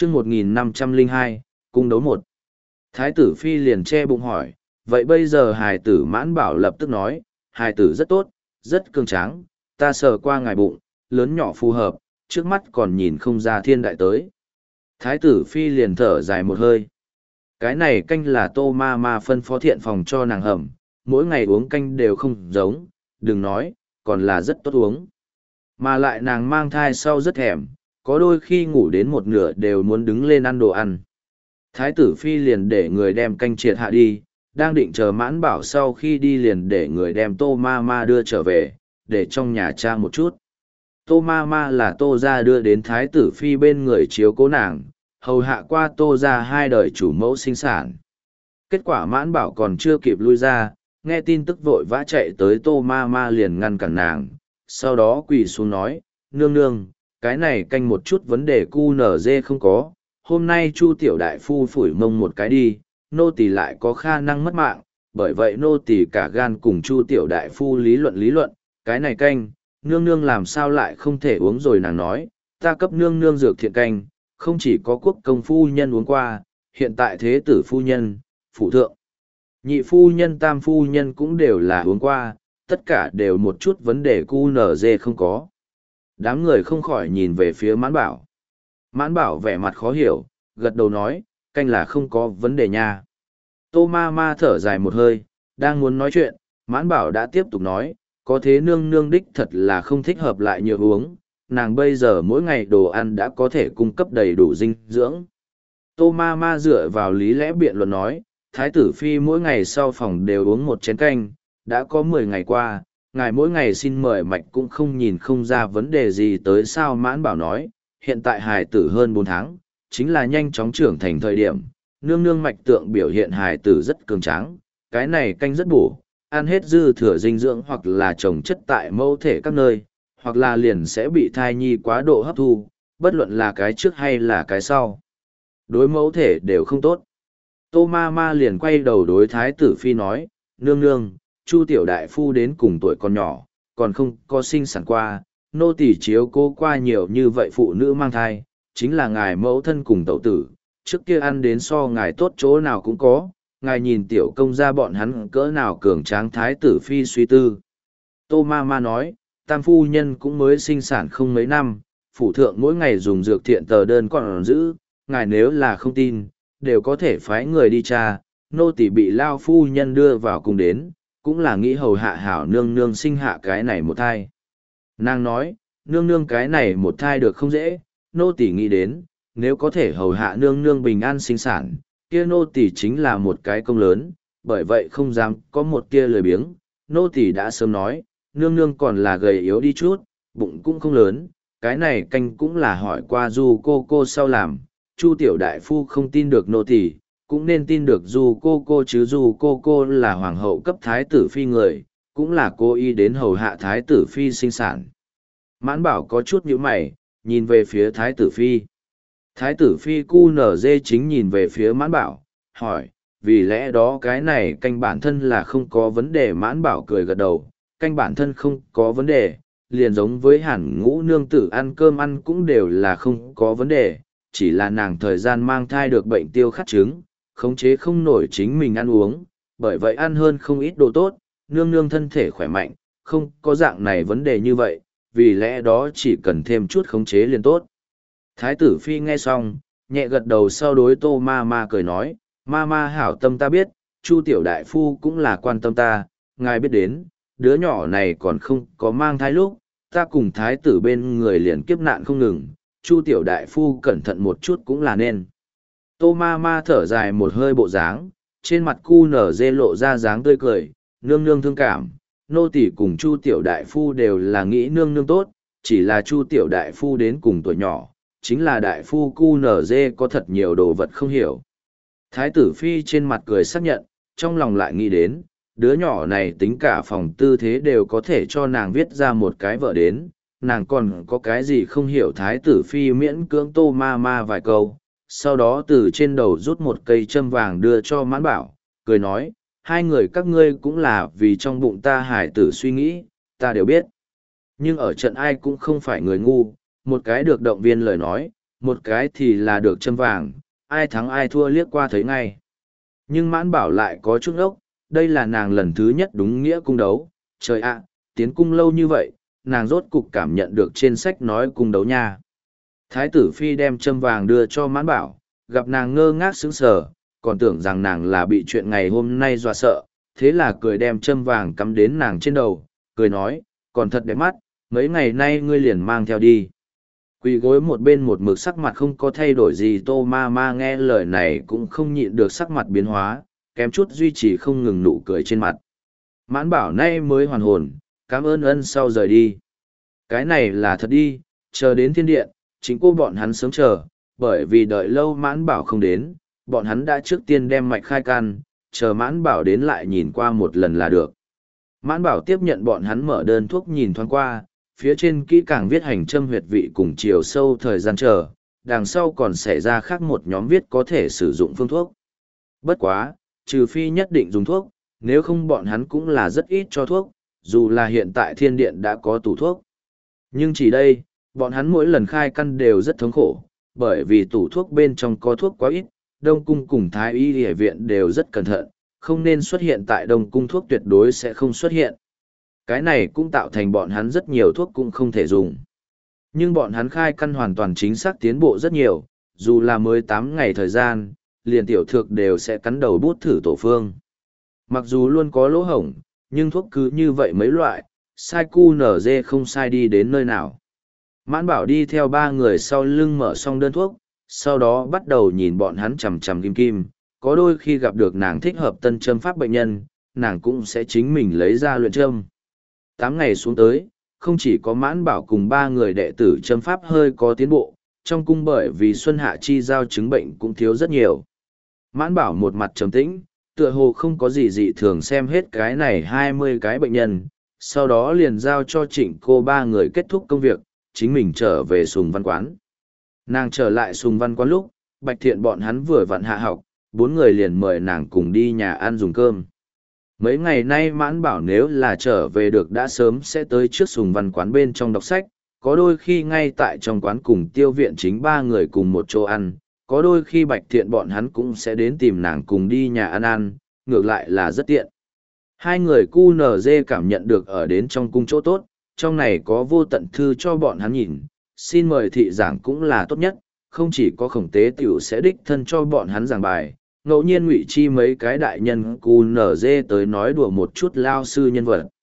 chương 1502, cung đấu một. Thái tử phi liền che bụng hỏi, vậy bây giờ hài tử Mãn Bảo lập tức nói, hài tử rất tốt, rất cường tráng, ta sờ qua ngài bụng, lớn nhỏ phù hợp, trước mắt còn nhìn không ra thiên đại tới. Thái tử phi liền thở dài một hơi. Cái này canh là Tô ma ma phân phó thiện phòng cho nàng hầm, mỗi ngày uống canh đều không giống, đừng nói, còn là rất tốt uống. Mà lại nàng mang thai sau rất thèm, có đôi khi ngủ đến một nửa đều muốn đứng lên ăn đồ ăn. Thái tử phi liền để người đem canh triệt hạ đi, đang định chờ Mãn Bảo sau khi đi liền để người đem Tô ma ma đưa trở về, để trong nhà cha một chút. Tô ma ma là Tô gia đưa đến thái tử phi bên người chiếu cố nàng, hầu hạ qua Tô gia 2 đời chủ mẫu sinh sản. Kết quả Mãn Bảo còn chưa kịp lui ra, nghe tin tức vội vã chạy tới Tô ma ma liền ngăn cản nàng, sau đó quỳ xuống nói, nương nương, cái này canh một chút vấn đề cu nở dê không có, hôm nay Chu tiểu đại phu phủi mông một cái đi, nô tỳ lại có khả năng mất mạng, bởi vậy nô tỳ cả gan cùng Chu tiểu đại phu lý luận, cái này canh, nương nương làm sao lại không thể uống rồi. Nàng nói, ta cấp nương nương dược thiện canh, không chỉ có quốc công phu nhân uống qua, hiện tại thế tử phu nhân, phụ thượng, nhị phu nhân tam phu nhân cũng đều là uống qua, tất cả đều một chút vấn đề cu nở dê không có. Đám người không khỏi nhìn về phía Mãn Bảo. Mãn Bảo vẻ mặt khó hiểu, gật đầu nói, canh là không có vấn đề nha. Tô ma ma thở dài một hơi, đang muốn nói chuyện, Mãn Bảo đã tiếp tục nói, có thế nương nương đích thật là không thích hợp lại nhiều uống, nàng bây giờ mỗi ngày đồ ăn đã có thể cung cấp đầy đủ dinh dưỡng. Tô ma ma dựa vào lý lẽ biện luận nói, thái tử phi mỗi ngày sau phòng đều uống một chén canh, đã có 10 ngày qua, ngài mỗi ngày xin mời mạch cũng không nhìn không ra vấn đề gì tới sao. Mãn Bảo nói, hiện tại hài tử hơn 4 tháng, chính là nhanh chóng trưởng thành thời điểm, nương nương mạch tượng biểu hiện hài tử rất cường tráng, cái này canh rất bổ, ăn hết dư thừa dinh dưỡng hoặc là trồng chất tại mẫu thể các nơi, hoặc là liền sẽ bị thai nhi quá độ hấp thu, bất luận là cái trước hay là cái sau. Đối mẫu thể đều không tốt. Tô ma ma liền quay đầu đối thái tử phi nói, nương nương, Chu tiểu đại phu đến cùng tuổi còn nhỏ, còn không có sinh sản qua, nô tỳ chiếu cố qua nhiều như vậy phụ nữ mang thai, chính là ngài mẫu thân cùng tẩu tử, trước kia ăn đến so ngài tốt chỗ nào cũng có, ngài nhìn tiểu công gia bọn hắn cỡ nào cường tráng. Thái tử phi suy tư. Tô ma ma nói, tam phu nhân cũng mới sinh sản không mấy năm, phủ thượng mỗi ngày dùng dược thiện tờ đơn còn giữ, ngài nếu là không tin, đều có thể phái người đi tra, nô tỳ bị lao phu nhân đưa vào cùng đến, cũng là nghĩ hầu hạ hảo nương nương sinh hạ cái này một thai. Nàng nói, nương nương cái này một thai được không dễ, nô tỳ nghĩ đến, nếu có thể hầu hạ nương nương bình an sinh sản, kia nô tỳ chính là một cái công lớn, bởi vậy không dám có một kia lười biếng. Nô tỳ đã sớm nói, nương nương còn là gầy yếu đi chút, bụng cũng không lớn, cái này canh cũng là hỏi qua Du cô sau làm, Chu tiểu đại phu không tin được nô tỳ, cũng nên tin được Du cô chứ. Du cô là hoàng hậu cấp thái tử phi người, cũng là cô y đến hầu hạ thái tử phi sinh sản. Mãn Bảo có chút nhíu mày, nhìn về phía thái tử phi. Thái tử phi cu nở dê chính nhìn về phía Mãn Bảo, hỏi, vì lẽ đó cái này canh bản thân là không có vấn đề. Mãn Bảo cười gật đầu, canh bản thân không có vấn đề, liền giống với Hàn Ngũ nương tử ăn cơm ăn cũng đều là không có vấn đề, chỉ là nàng thời gian mang thai được bệnh tiêu khát trứng, khống chế không nổi chính mình ăn uống, bởi vậy ăn hơn không ít đồ tốt, nương nương thân thể khỏe mạnh, không có dạng này vấn đề như vậy, vì lẽ đó chỉ cần thêm chút khống chế liền tốt. Thái tử phi nghe xong, nhẹ gật đầu, sau đối Tô ma ma cười nói, ma ma hảo tâm ta biết, Chu tiểu đại phu cũng là quan tâm ta, ngài biết đến, đứa nhỏ này còn không có mang thai lúc, ta cùng thái tử bên người liền kiếp nạn không ngừng, Chu tiểu đại phu cẩn thận một chút cũng là nên. Tô ma ma thở dài một hơi bộ dáng, trên mặt cu nở dê lộ ra dáng tươi cười, nương nương thương cảm, nô tỳ cùng Chu tiểu đại phu đều là nghĩ nương nương tốt, chỉ là Chu tiểu đại phu đến cùng tuổi nhỏ, chính là đại phu cu nở dê có thật nhiều đồ vật không hiểu. Thái tử phi trên mặt cười xác nhận, trong lòng lại nghĩ đến, đứa nhỏ này tính cả phòng tư thế đều có thể cho nàng viết ra một cái vợ đến, nàng còn có cái gì không hiểu. Thái tử phi miễn cưỡng Tô ma ma vài câu, sau đó từ trên đầu rút một cây châm vàng đưa cho Mãn Bảo, cười nói, 2 người các ngươi cũng là vì trong bụng ta hải tử suy nghĩ, ta đều biết. Nhưng ở trận ai cũng không phải người ngu, một cái được động viên lời nói, một cái thì là được châm vàng, ai thắng ai thua liếc qua thấy ngay. Nhưng Mãn Bảo lại có chút ốc, đây là nàng lần thứ nhất đúng nghĩa cung đấu, trời ạ, tiến cung lâu như vậy, nàng rốt cục cảm nhận được trên sách nói cung đấu nha. Thái tử Phi đem châm vàng đưa cho Mãn Bảo, gặp nàng ngơ ngác sững sờ, còn tưởng rằng nàng là bị chuyện ngày hôm nay dọa sợ, thế là cười đem châm vàng cắm đến nàng trên đầu, cười nói, còn thật đẹp mắt, mấy ngày nay ngươi liền mang theo đi. Quỳ gối một bên một mực sắc mặt không có thay đổi gì, Tô Ma Ma nghe lời này cũng không nhịn được sắc mặt biến hóa, kém chút duy trì không ngừng nụ cười trên mặt. Mãn Bảo nay mới hoàn hồn, cảm ơn ân sau rời đi. Cái này là thật đi, chờ đến thiên điện, chính cô bọn hắn sớm chờ, bởi vì đợi lâu Mãn Bảo không đến, bọn hắn đã trước tiên đem mạch khai can, chờ Mãn Bảo đến lại nhìn qua một lần là được. Mãn Bảo tiếp nhận bọn hắn mở đơn thuốc nhìn thoáng qua, phía trên kỹ càng viết hành châm huyệt vị cùng chiều sâu thời gian chờ, đằng sau còn xảy ra khác một nhóm viết có thể sử dụng phương thuốc. Bất quá, trừ phi nhất định dùng thuốc, nếu không bọn hắn cũng là rất ít cho thuốc, dù là hiện tại thiên điện đã có tủ thuốc. Nhưng chỉ đây, bọn hắn mỗi lần khai căn đều rất thống khổ, bởi vì tủ thuốc bên trong có thuốc quá ít, Đông Cung cùng Thái Y Y viện đều rất cẩn thận, không nên xuất hiện tại Đông Cung thuốc tuyệt đối sẽ không xuất hiện. Cái này cũng tạo thành bọn hắn rất nhiều thuốc cũng không thể dùng. Nhưng bọn hắn khai căn hoàn toàn chính xác tiến bộ rất nhiều, dù là mới 8 ngày thời gian, liền tiểu thược đều sẽ cắn đầu bút thử tổ phương. Mặc dù luôn có lỗ hổng, nhưng thuốc cứ như vậy mấy loại, sai cu nở dê không sai đi đến nơi nào. Mãn Bảo đi theo 3 người sau lưng mở xong đơn thuốc, sau đó bắt đầu nhìn bọn hắn chằm chằm kim kim, có đôi khi gặp được nàng thích hợp tân châm pháp bệnh nhân, nàng cũng sẽ chính mình lấy ra luyện châm. 8 ngày xuống tới, không chỉ có Mãn Bảo cùng 3 người đệ tử châm pháp hơi có tiến bộ, trong cung bởi vì Xuân Hạ chi giao chứng bệnh cũng thiếu rất nhiều. Mãn Bảo một mặt trầm tĩnh, tựa hồ không có gì dị thường xem hết cái này 20 cái bệnh nhân, sau đó liền giao cho Trịnh cô 3 người kết thúc công việc, chính mình trở về Sùng Văn Quán. Nàng trở lại Sùng Văn Quán lúc, Bạch Thiện bọn hắn vừa vặn hạ học, 4 người liền mời nàng cùng đi nhà ăn dùng cơm. Mấy ngày nay Mãn Bảo nếu là trở về được đã sớm sẽ tới trước Sùng Văn Quán bên trong đọc sách, có đôi khi ngay tại trong quán cùng Tiêu Viện Chính 3 người cùng một chỗ ăn, có đôi khi Bạch Thiện bọn hắn cũng sẽ đến tìm nàng cùng đi nhà ăn ăn, ngược lại là rất tiện. Hai người QNZ cảm nhận được ở đến trong cung chỗ tốt, trong này có vô tận thư cho bọn hắn nhìn, xin mời thị giảng cũng là tốt nhất, không chỉ có Khổng Tế Tiểu sẽ đích thân cho bọn hắn giảng bài, ngẫu nhiên ngụy chi mấy cái đại nhân QNZ tới nói đùa một chút lao sư nhân vật.